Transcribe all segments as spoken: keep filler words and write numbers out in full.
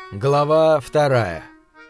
Глава вторая.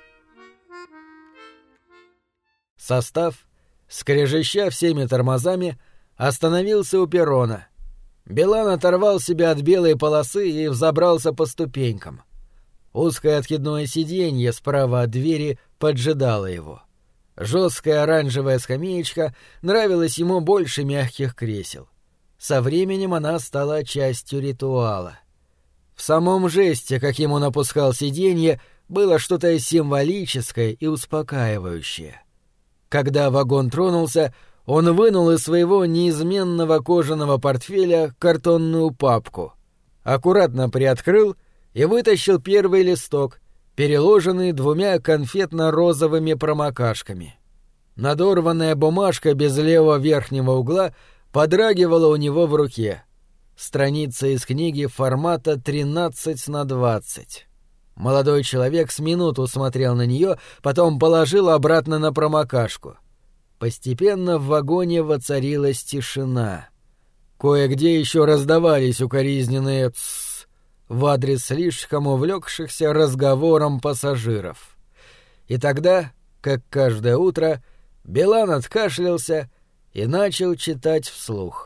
Состав, скрежеща всеми тормозами, остановился у перрона. Билан оторвал себя от белой полосы и взобрался по ступенькам. Узкое откидное сиденье справа от двери поджидало его. Жесткая оранжевая скамеечка нравилась ему больше мягких кресел. Со временем она стала частью ритуала. В самом жесте, каким он опускал сиденье, было что-то символическое и успокаивающее. Когда вагон тронулся, он вынул из своего неизменного кожаного портфеля картонную папку, аккуратно приоткрыл и вытащил первый листок, переложенный двумя конфетно-розовыми промокашками. Надорванная бумажка без левого верхнего угла подрагивала у него в руке. Страница из книги формата тринадцать на двадцать. Молодой человек с минуту смотрел на нее, потом положил обратно на промокашку. Постепенно в вагоне воцарилась тишина. Кое-где еще раздавались укоризненные «тссс» в адрес слишком увлекшихся разговором пассажиров. И тогда, как каждое утро, Билан откашлялся и начал читать вслух.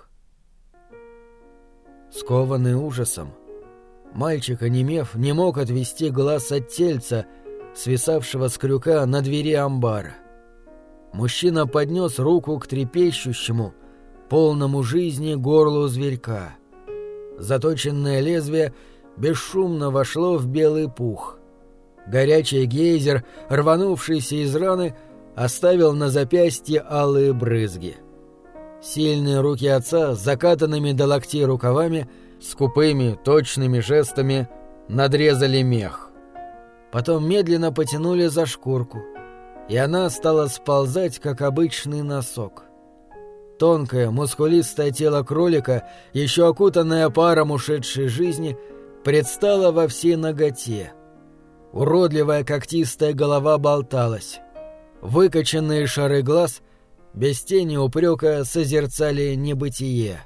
Скованный ужасом, мальчик, онемев, не мог отвести глаз от тельца, свисавшего с крюка на двери амбара. Мужчина поднес руку к трепещущему, полному жизни горлу зверька. Заточенное лезвие бесшумно вошло в белый пух. Горячий гейзер, рванувшийся из раны, оставил на запястье алые брызги. Сильные руки отца с закатанными до локтей рукавами, скупыми, точными жестами надрезали мех. Потом медленно потянули за шкурку, и она стала сползать, как обычный носок. Тонкое, мускулистое тело кролика, еще окутанное паром ушедшей жизни, предстало во всей наготе. Уродливая когтистая голова болталась. Выкоченные шары глаз без тени упрека созерцали небытие.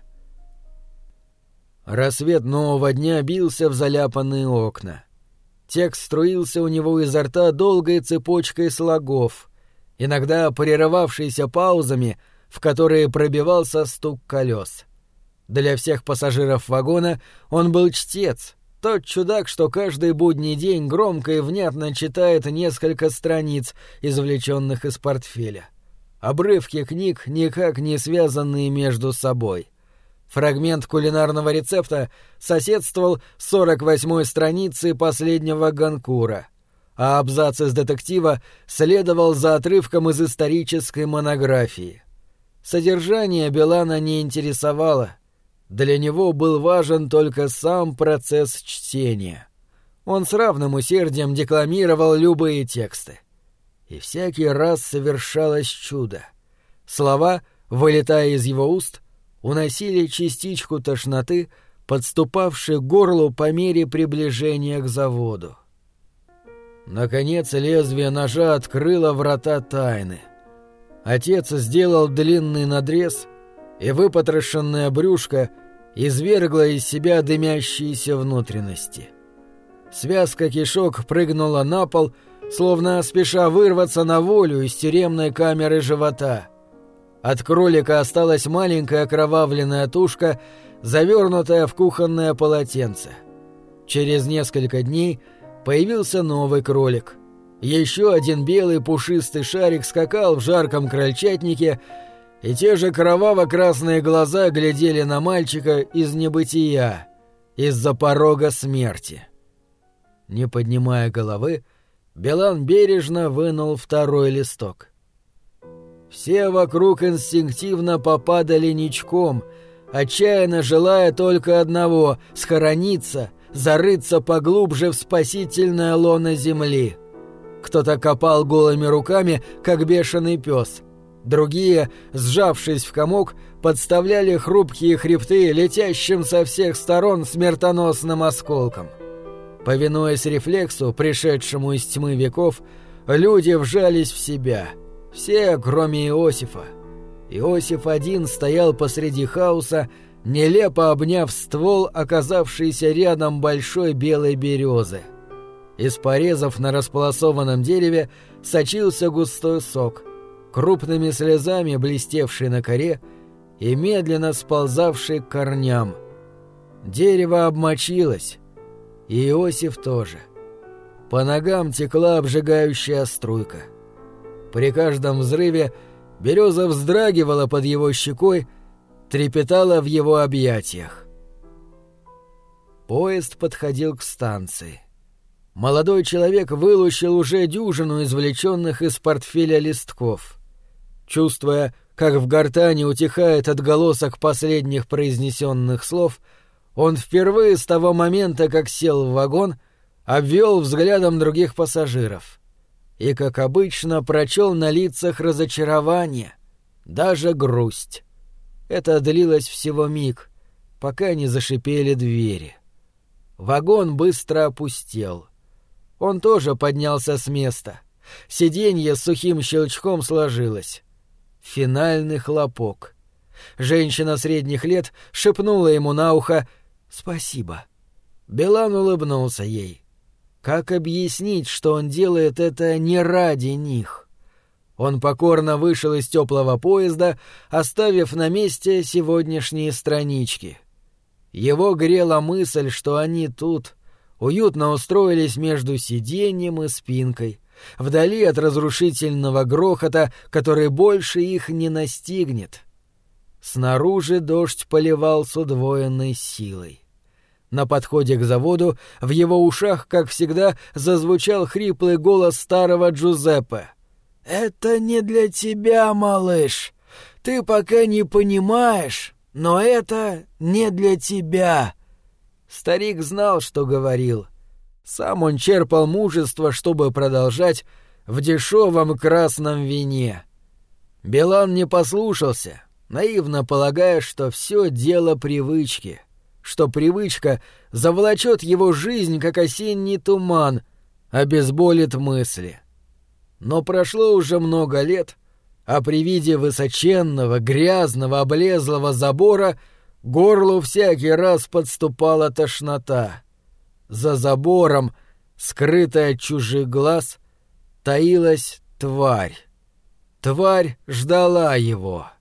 Рассвет нового дня бился в заляпанные окна. Текст струился у него изо рта долгой цепочкой слогов, иногда прерывавшийся паузами, в которые пробивался стук колес. Для всех пассажиров вагона он был чтец, тот чудак, что каждый будний день громко и внятно читает несколько страниц, извлеченных из портфеля. Обрывки книг, никак не связанные между собой. Фрагмент кулинарного рецепта соседствовал с сорок восьмой страницей последнего Ганкура, а абзац из детектива следовал за отрывком из исторической монографии. Содержание Билана не интересовало. Для него был важен только сам процесс чтения. Он с равным усердием декламировал любые тексты. И всякий раз совершалось чудо. Слова, вылетая из его уст, уносили частичку тошноты, подступавшей к горлу по мере приближения к заводу. Наконец лезвие ножа открыло врата тайны. Отец сделал длинный надрез, и выпотрошенное брюшко извергло из себя дымящиеся внутренности. Связка кишок прыгнула на пол, словно спеша вырваться на волю из тюремной камеры живота. От кролика осталась маленькая окровавленная тушка, завернутая в кухонное полотенце. Через несколько дней появился новый кролик. Еще один белый пушистый шарик скакал в жарком крольчатнике, и те же кроваво-красные глаза глядели на мальчика из небытия, из-за порога смерти. Не поднимая головы, Билан бережно вынул второй листок. Все вокруг инстинктивно попадали ничком, отчаянно желая только одного — схорониться, зарыться поглубже в спасительное лоно земли. Кто-то копал голыми руками, как бешеный пес. Другие, сжавшись в комок, подставляли хрупкие хребты летящим со всех сторон смертоносным осколком. Повинуясь рефлексу, пришедшему из тьмы веков, люди вжались в себя. Все, кроме Иосифа. Иосиф один стоял посреди хаоса, нелепо обняв ствол, оказавшийся рядом большой белой березы. Из порезов на располосованном дереве сочился густой сок, крупными слезами блестевший на коре и медленно сползавший к корням. Дерево обмочилось, и Иосиф тоже. По ногам текла обжигающая струйка. При каждом взрыве береза вздрагивала под его щекой, трепетала в его объятиях. Поезд подходил к станции. Молодой человек вылущил уже дюжину извлеченных из портфеля листков. Чувствуя, как в гортани утихает отголосок последних произнесенных слов, он впервые с того момента, как сел в вагон, обвел взглядом других пассажиров. И, как обычно, прочел на лицах разочарование, даже грусть. Это длилось всего миг, пока не зашипели двери. Вагон быстро опустел. Он тоже поднялся с места. Сиденье с сухим щелчком сложилось. Финальный хлопок. Женщина средних лет шепнула ему на ухо «Спасибо». Билан улыбнулся ей. Как объяснить, что он делает это не ради них? Он покорно вышел из теплого поезда, оставив на месте сегодняшние странички. Его грела мысль, что они тут, уютно устроились между сиденьем и спинкой, вдали от разрушительного грохота, который больше их не настигнет. Снаружи дождь поливал с удвоенной силой. На подходе к заводу в его ушах, как всегда, зазвучал хриплый голос старого Джузеппе. «Это не для тебя, малыш. Ты пока не понимаешь, но это не для тебя». Старик знал, что говорил. Сам он черпал мужество, чтобы продолжать, в дешевом красном вине. Билан не послушался, наивно полагая, что все дело привычки, что привычка заволочет его жизнь, как осенний туман, обезболит мысли. Но прошло уже много лет, а при виде высоченного, грязного, облезлого забора горлу всякий раз подступала тошнота. За забором, скрытая от чужих глаз, таилась тварь. Тварь ждала его.